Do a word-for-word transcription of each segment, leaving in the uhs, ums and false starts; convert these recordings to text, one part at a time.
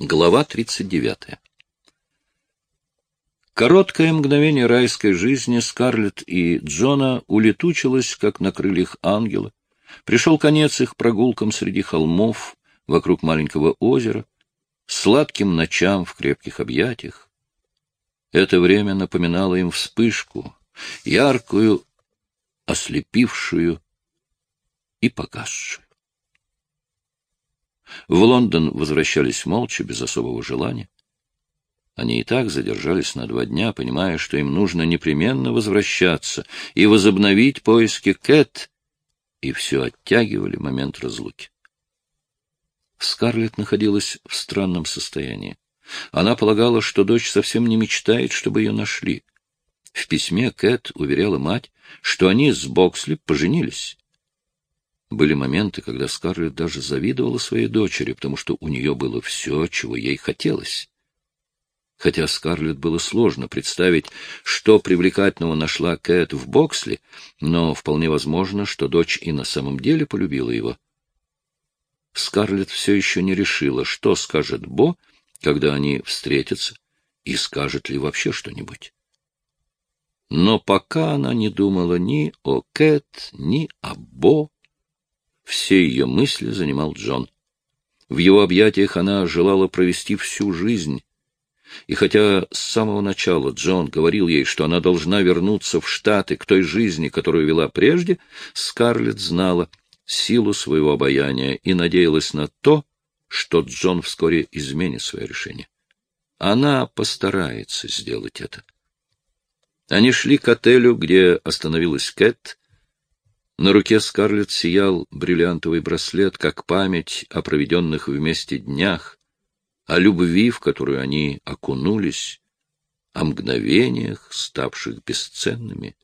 Глава тридцать девятая. Короткое мгновение райской жизни Скарлетт и Джона улетучилось, как на крыльях ангела. Пришел конец их прогулкам среди холмов, вокруг маленького озера, сладким ночам в крепких объятиях. Это время напоминало им вспышку, яркую, ослепившую и погасшую. В Лондон возвращались молча, без особого желания. Они и так задержались на два дня, понимая, что им нужно непременно возвращаться и возобновить поиски Кэт, и все оттягивали момент разлуки. Скарлетт находилась в странном состоянии. Она полагала, что дочь совсем не мечтает, чтобы ее нашли. В письме Кэт уверяла мать, что они с Боксли поженились. Были моменты, когда Скарлетт даже завидовала своей дочери, потому что у нее было все, чего ей хотелось. Хотя Скарлетт было сложно представить, что привлекательного нашла Кэт в Боксли, но вполне возможно, что дочь и на самом деле полюбила его. Скарлетт все еще не решила, что скажет Бо, когда они встретятся, и скажет ли вообще что-нибудь. Но пока она не думала ни о Кэт, ни о Бо, все ее мысли занимал Джон. В его объятиях она желала провести всю жизнь. И хотя с самого начала Джон говорил ей, что она должна вернуться в Штаты к той жизни, которую вела прежде, Скарлетт знала силу своего обаяния и надеялась на то, что Джон вскоре изменит свое решение. Она постарается сделать это. Они шли к отелю, где остановилась Кэт. На руке Скарлетт сиял бриллиантовый браслет, как память о проведенных вместе днях, о любви, в которую они окунулись, о мгновениях, ставших бесценными.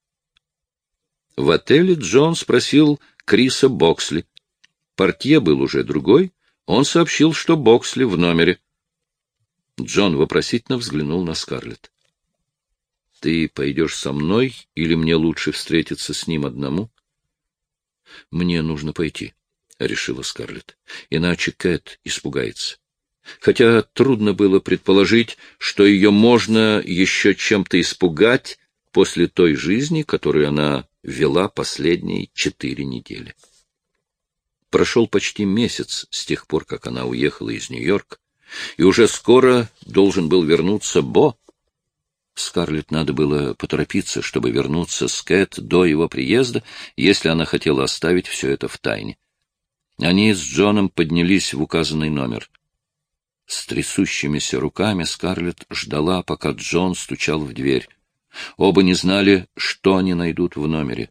В отеле Джон спросил Криса Боксли. Портье был уже другой, он сообщил, что Боксли в номере. Джон вопросительно взглянул на Скарлетт. — Ты пойдешь со мной или мне лучше встретиться с ним одному? — Мне нужно пойти, — решила Скарлетт, — иначе Кэт испугается. Хотя трудно было предположить, что ее можно еще чем-то испугать после той жизни, которую она вела последние четыре недели. Прошел почти месяц с тех пор, как она уехала из Нью-Йорка, и уже скоро должен был вернуться Бо. Скарлетт надо было поторопиться, чтобы вернуться с Кэт до его приезда, если она хотела оставить все это в тайне. Они с Джоном поднялись в указанный номер. С трясущимися руками Скарлетт ждала, пока Джон стучал в дверь. Оба не знали, что они найдут в номере.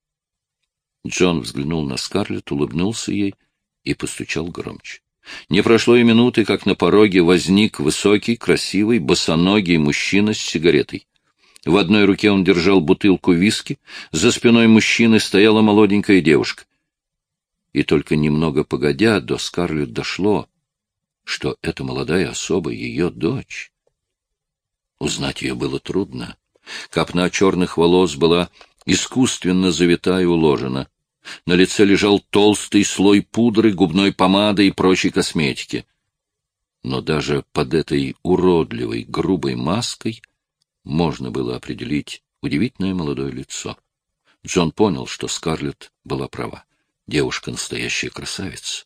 Джон взглянул на Скарлетт, улыбнулся ей и постучал громче. Не прошло и минуты, как на пороге возник высокий, красивый, босоногий мужчина с сигаретой. В одной руке он держал бутылку виски, за спиной мужчины стояла молоденькая девушка. И только немного погодя до Скарлетт дошло, что эта молодая особа — ее дочь. Узнать ее было трудно. Копна черных волос была искусственно завита и уложена. На лице лежал толстый слой пудры, губной помады и прочей косметики. Но даже под этой уродливой, грубой маской можно было определить удивительное молодое лицо. Джон понял, что Скарлетт была права. Девушка — настоящая красавица.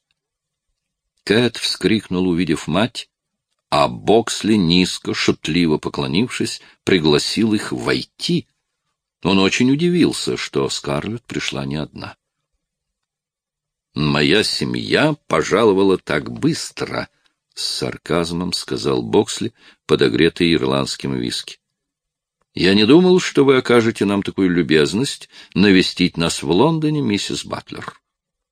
Кэт вскрикнула, увидев мать, а Боксли, низко, шутливо поклонившись, пригласил их войти. Он очень удивился, что Скарлетт пришла не одна. «Моя семья пожаловала так быстро», — с сарказмом сказал Боксли, подогретый ирландским виски. «Я не думал, что вы окажете нам такую любезность навестить нас в Лондоне, миссис Батлер».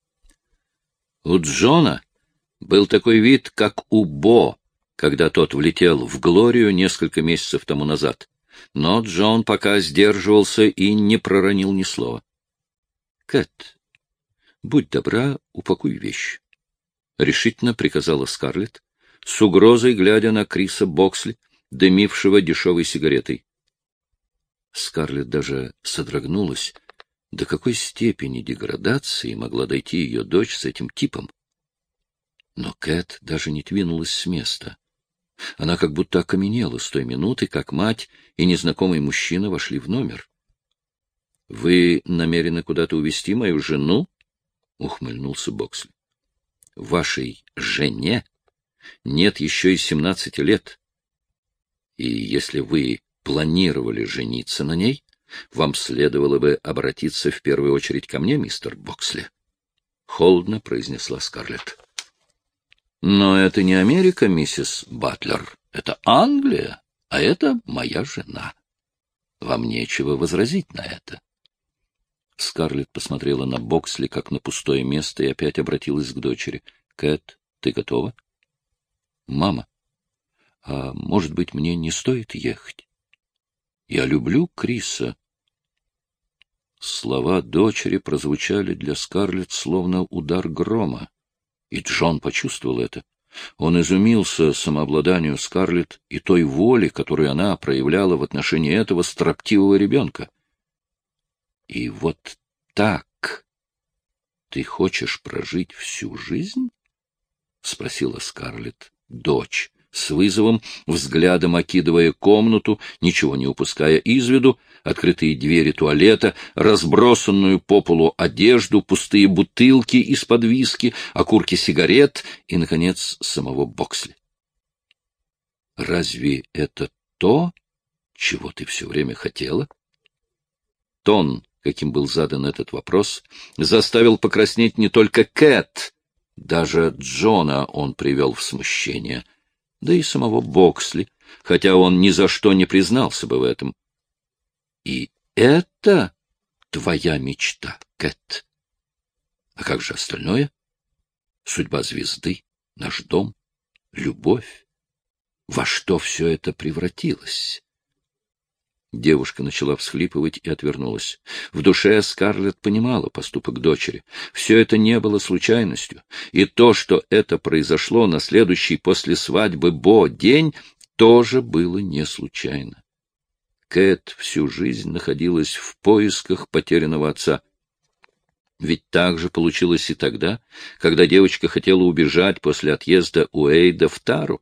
У Джона был такой вид, как у Бо, когда тот влетел в Глорию несколько месяцев тому назад. Но Джон пока сдерживался и не проронил ни слова. — Кэт, будь добра, упакуй вещи, — решительно приказала Скарлетт, с угрозой глядя на Криса Боксли, дымившего дешевой сигаретой. Скарлетт даже содрогнулась, до какой степени деградации могла дойти ее дочь с этим типом. Но Кэт даже не двинулась с места. Она как будто окаменела с той минуты, как мать и незнакомый мужчина вошли в номер. — Вы намерены куда-то увезти мою жену? — ухмыльнулся Боксли. — Вашей жене нет еще и семнадцати лет. И если вы планировали жениться на ней, вам следовало бы обратиться в первую очередь ко мне, мистер Боксли. — холодно произнесла Скарлетт. — Но это не Америка, миссис Батлер. Это Англия, а это моя жена. Вам нечего возразить на это. Скарлетт посмотрела на Боксли, как на пустое место, и опять обратилась к дочери. — Кэт, ты готова? — Мама, а может быть, мне не стоит ехать? Я люблю Криса. Слова дочери прозвучали для Скарлетт словно удар грома, и Джон почувствовал это. Он изумился самообладанию Скарлетт и той воле, которую она проявляла в отношении этого строптивого ребенка. — И вот так ты хочешь прожить всю жизнь? — спросила Скарлетт, дочь, с вызовом, взглядом окидывая комнату, ничего не упуская из виду, открытые двери туалета, разбросанную по полу одежду, пустые бутылки из-под виски, окурки сигарет и, наконец, самого Боксли. «Разве это то, чего ты все время хотела?» Тон, каким был задан этот вопрос, заставил покраснеть не только Кэт, даже Джона он привел в смущение, да и самого Боксли, хотя он ни за что не признался бы в этом. — И это твоя мечта, Кэт? А как же остальное? Судьба звезды, наш дом, любовь. Во что все это превратилось? Девушка начала всхлипывать и отвернулась. В душе Скарлетт понимала поступок дочери. Все это не было случайностью, и то, что это произошло на следующий после свадьбы Бо день, тоже было не случайно. Кэт всю жизнь находилась в поисках потерянного отца. Ведь так же получилось и тогда, когда девочка хотела убежать после отъезда Уэйда в Тару.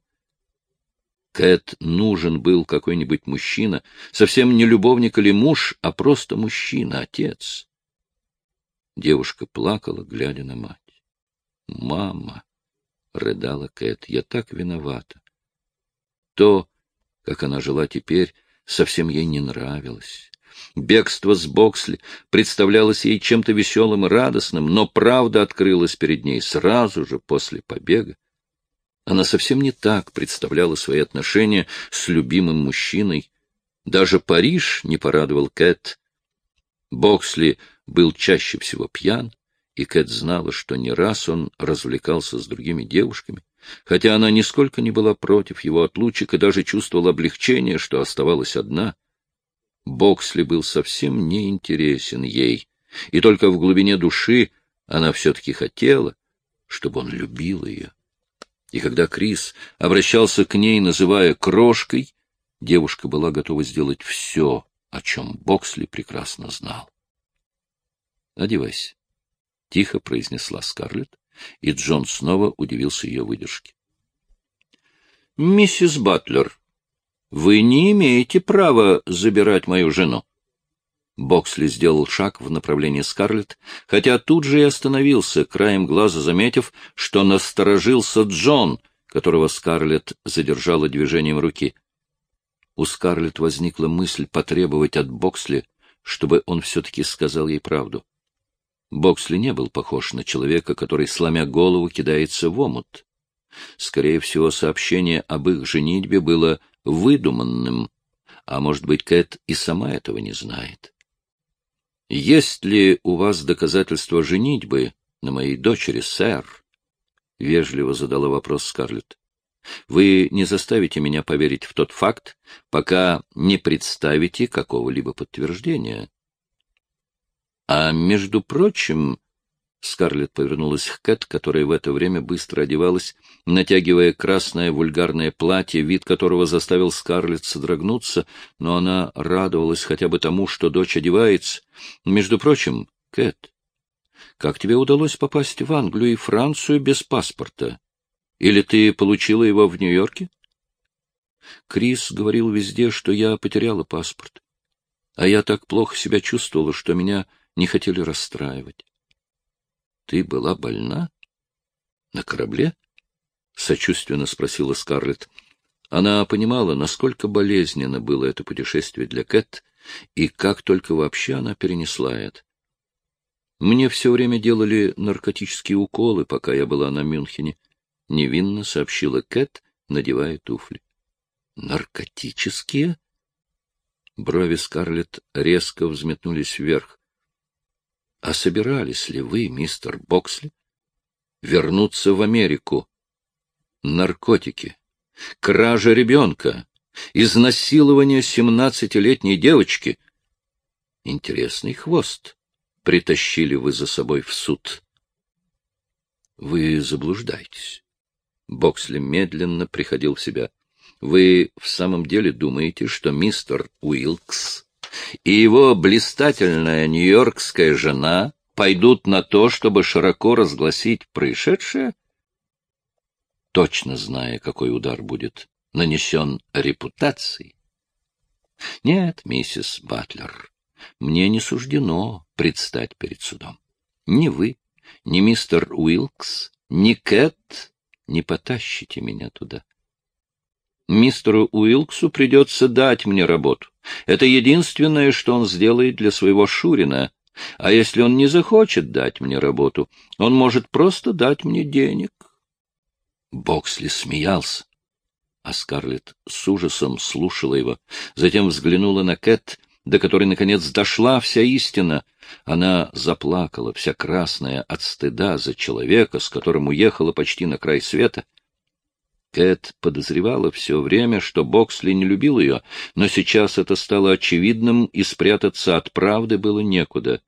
Кэт нужен был какой-нибудь мужчина, совсем не любовник или муж, а просто мужчина, отец. Девушка плакала, глядя на мать. «Мама!» — рыдала Кэт, — «я так виновата». То, как она жила теперь, совсем ей не нравилось. Бегство с Боксли представлялось ей чем-то веселым и радостным, но правда открылась перед ней сразу же после побега. Она совсем не так представляла свои отношения с любимым мужчиной. Даже Париж не порадовал Кэт. Боксли был чаще всего пьян, и Кэт знала, что не раз он развлекался с другими девушками, хотя она нисколько не была против его отлучек и даже чувствовала облегчение, что оставалась одна. Боксли был совсем не интересен ей, и только в глубине души она все-таки хотела, чтобы он любил ее. И когда Крис обращался к ней, называя крошкой, девушка была готова сделать все, о чем Боксли прекрасно знал. «Одевайся», — тихо произнесла Скарлетт, и Джон снова удивился ее выдержке. «Миссис Батлер, вы не имеете права забирать мою жену». Боксли сделал шаг в направлении Скарлетт, хотя тут же и остановился, краем глаза заметив, что насторожился Джон, которого Скарлетт задержала движением руки. У Скарлетт возникла мысль потребовать от Боксли, чтобы он все-таки сказал ей правду. Боксли не был похож на человека, который, сломя голову, кидается в омут. Скорее всего, сообщение об их женитьбе было выдуманным, а, может быть, Кэт и сама этого не знает. — Есть ли у вас доказательства женитьбы на моей дочери, сэр? — вежливо задала вопрос Скарлетт. — Вы не заставите меня поверить в тот факт, пока не представите какого-либо подтверждения. — А между прочим... Скарлетт повернулась к Кэт, которая в это время быстро одевалась, натягивая красное вульгарное платье, вид которого заставил Скарлетт содрогнуться, но она радовалась хотя бы тому, что дочь одевается. Между прочим, Кэт, как тебе удалось попасть в Англию и Францию без паспорта? Или ты получила его в Нью-Йорке? Крис говорил везде, что я потеряла паспорт. А я так плохо себя чувствовала, что меня не хотели расстраивать. Ты была больна? На корабле? Сочувственно спросила Скарлетт. Она понимала, насколько болезненно было это путешествие для Кэт, и как только вообще она перенесла это. Мне все время делали наркотические уколы, пока я была на Мюнхене, — невинно сообщила Кэт, надевая туфли. — Наркотические? Брови Скарлетт резко взметнулись вверх. — А собирались ли вы, мистер Боксли, вернуться в Америку? Наркотики, кража ребенка, изнасилование семнадцатилетней девочки. Интересный хвост притащили вы за собой в суд. Вы заблуждаетесь. Боксли медленно приходил в себя. Вы в самом деле думаете, что мистер Уилкс и его блистательная нью-йоркская жена пойдут на то, чтобы широко разгласить происшедшее, точно зная, какой удар будет нанесен репутацией? Нет, миссис Батлер, мне не суждено предстать перед судом. Ни вы, ни мистер Уилкс, ни Кэт не потащите меня туда. Мистеру Уилксу придется дать мне работу. Это единственное, что он сделает для своего Шурина. А если он не захочет дать мне работу, он может просто дать мне денег. Боксли смеялся, а Скарлетт с ужасом слушала его. Затем взглянула на Кэт, до которой, наконец, дошла вся истина. Она заплакала, вся красная от стыда за человека, с которым уехала почти на край света. Кэт подозревала все время, что Боксли не любил ее, но сейчас это стало очевидным, и спрятаться от правды было некуда.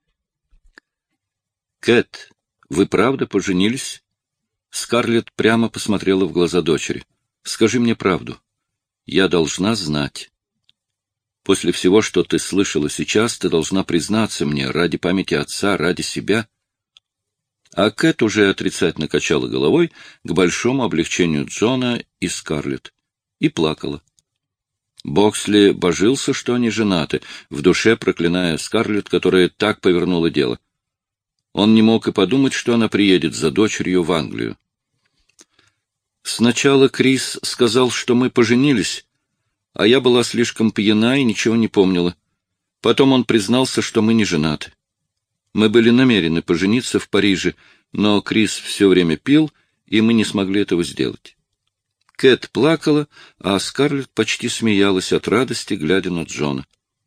— Кэт, вы правда поженились? Скарлетт прямо посмотрела в глаза дочери. — Скажи мне правду. Я должна знать. После всего, что ты слышала сейчас, ты должна признаться мне ради памяти отца, ради себя. А Кэт уже отрицательно качала головой к большому облегчению Джона и Скарлетт и плакала. Боксли божился, что они женаты, в душе проклиная Скарлетт, которая так повернула дело. Он не мог и подумать, что она приедет за дочерью в Англию. Сначала Крис сказал, что мы поженились, а я была слишком пьяна и ничего не помнила. Потом он признался, что мы не женаты. Мы были намерены пожениться в Париже, но Крис все время пил, и мы не смогли этого сделать. Кэт плакала, а Скарлетт почти смеялась от радости, глядя на Джона.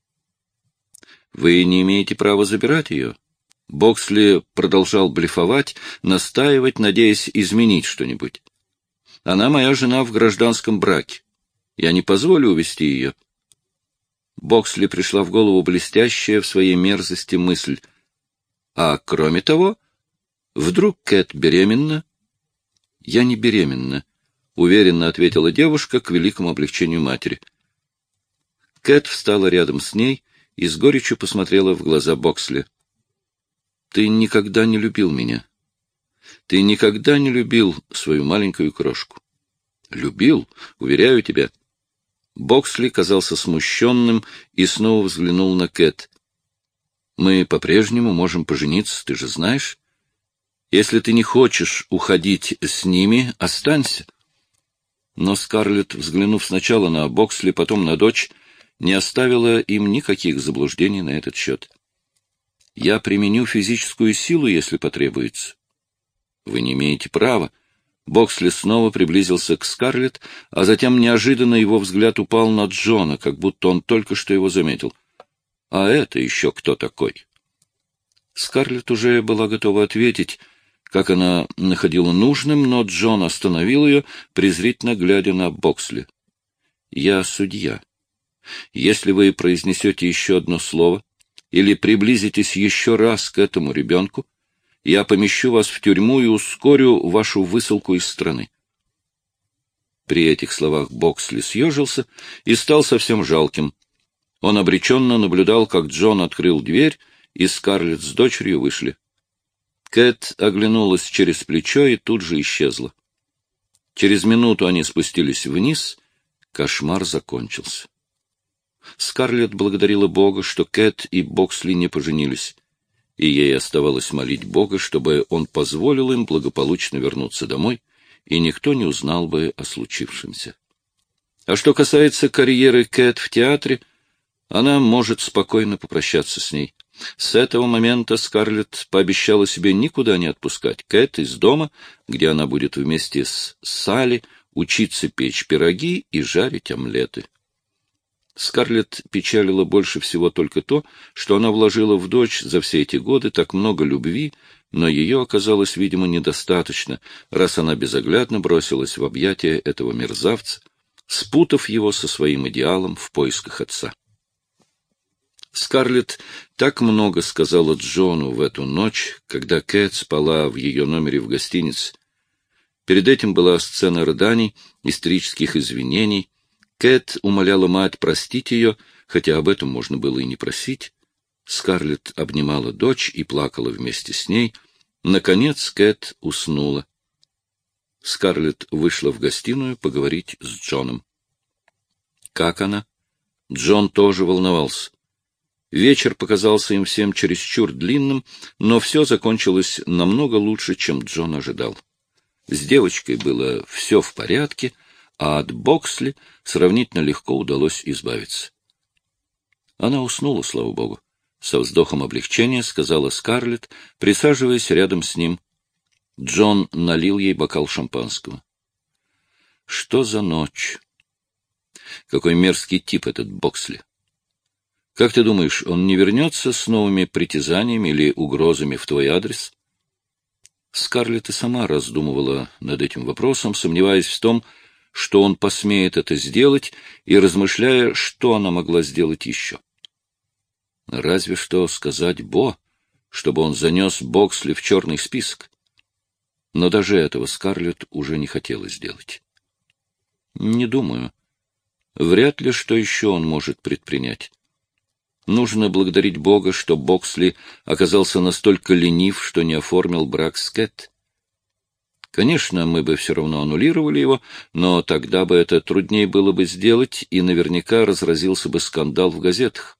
— Вы не имеете права забирать ее. Боксли продолжал блефовать, настаивать, надеясь изменить что-нибудь. — Она моя жена в гражданском браке. Я не позволю увести ее. Боксли пришла в голову блестящая в своей мерзости мысль. А кроме того, вдруг Кэт беременна? — Я не беременна, — уверенно ответила девушка к великому облегчению матери. Кэт встала рядом с ней и с горечью посмотрела в глаза Боксли. — Ты никогда не любил меня. Ты никогда не любил свою маленькую крошку. — Любил, уверяю тебя. Боксли казался смущенным и снова взглянул на Кэт. Мы по-прежнему можем пожениться, ты же знаешь. Если ты не хочешь уходить с ними, останься. Но Скарлетт, взглянув сначала на Боксли, потом на дочь, не оставила им никаких заблуждений на этот счет. Я применю физическую силу, если потребуется. Вы не имеете права. Боксли снова приблизился к Скарлетт, а затем неожиданно его взгляд упал на Джона, как будто он только что его заметил. А это еще кто такой? Скарлетт уже была готова ответить, как она находила нужным, но Джон остановил ее, презрительно глядя на Боксли. — Я судья. Если вы произнесете еще одно слово или приблизитесь еще раз к этому ребенку, я помещу вас в тюрьму и ускорю вашу высылку из страны. При этих словах Боксли съежился и стал совсем жалким. Он обреченно наблюдал, как Джон открыл дверь, и Скарлетт с дочерью вышли. Кэт оглянулась через плечо и тут же исчезла. Через минуту они спустились вниз, кошмар закончился. Скарлетт благодарила Бога, что Кэт и Боксли не поженились, и ей оставалось молить Бога, чтобы он позволил им благополучно вернуться домой, и никто не узнал бы о случившемся. А что касается карьеры Кэт в театре, она может спокойно попрощаться с ней. С этого момента Скарлетт пообещала себе никуда не отпускать Кэт из дома, где она будет вместе с Салли учиться печь пироги и жарить омлеты. Скарлетт печалила больше всего только то, что она вложила в дочь за все эти годы так много любви, но ее оказалось, видимо, недостаточно, раз она безоглядно бросилась в объятия этого мерзавца, спутав его со своим идеалом в поисках отца. Скарлетт так много сказала Джону в эту ночь, когда Кэт спала в ее номере в гостинице. Перед этим была сцена рыданий, истерических извинений. Кэт умоляла мать простить ее, хотя об этом можно было и не просить. Скарлетт обнимала дочь и плакала вместе с ней. Наконец Кэт уснула. Скарлетт вышла в гостиную поговорить с Джоном. Как она? Джон тоже волновался. Вечер показался им всем чересчур длинным, но все закончилось намного лучше, чем Джон ожидал. С девочкой было все в порядке, а от Боксли сравнительно легко удалось избавиться. Она уснула, слава богу. Со вздохом облегчения сказала Скарлетт, присаживаясь рядом с ним. Джон налил ей бокал шампанского. Что за ночь? Какой мерзкий тип этот Боксли. Как ты думаешь, он не вернется с новыми притязаниями или угрозами в твой адрес? Скарлетт и сама раздумывала над этим вопросом, сомневаясь в том, что он посмеет это сделать, и размышляя, что она могла сделать еще. Разве что сказать Бо, чтобы он занес Боксли в черный список. Но даже этого Скарлетт уже не хотела сделать. Не думаю. Вряд ли что еще он может предпринять. Нужно благодарить Бога, что Боксли оказался настолько ленив, что не оформил брак с Кэт. Конечно, мы бы все равно аннулировали его, но тогда бы это труднее было бы сделать, и наверняка разразился бы скандал в газетах.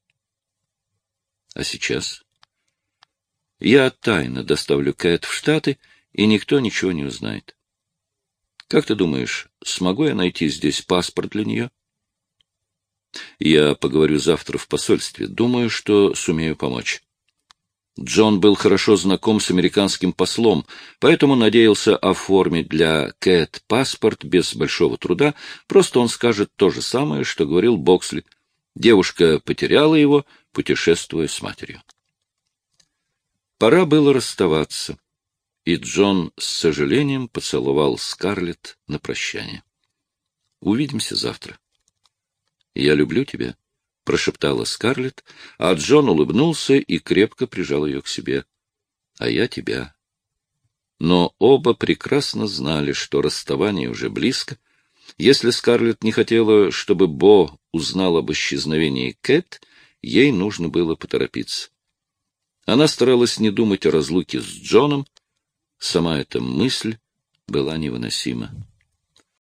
А сейчас? Я тайно доставлю Кэт в Штаты, и никто ничего не узнает. Как ты думаешь, смогу я найти здесь паспорт для нее? Я поговорю завтра в посольстве. Думаю, что сумею помочь. Джон был хорошо знаком с американским послом, поэтому надеялся оформить для Кэт паспорт без большого труда. Просто он скажет то же самое, что говорил Боксли. Девушка потеряла его, путешествуя с матерью. Пора было расставаться, и Джон с сожалением поцеловал Скарлетт на прощание. Увидимся завтра. «Я люблю тебя», — прошептала Скарлетт, а Джон улыбнулся и крепко прижал ее к себе. «А я тебя». Но оба прекрасно знали, что расставание уже близко. Если Скарлетт не хотела, чтобы Бо узнал об исчезновении Кэт, ей нужно было поторопиться. Она старалась не думать о разлуке с Джоном. Сама эта мысль была невыносима.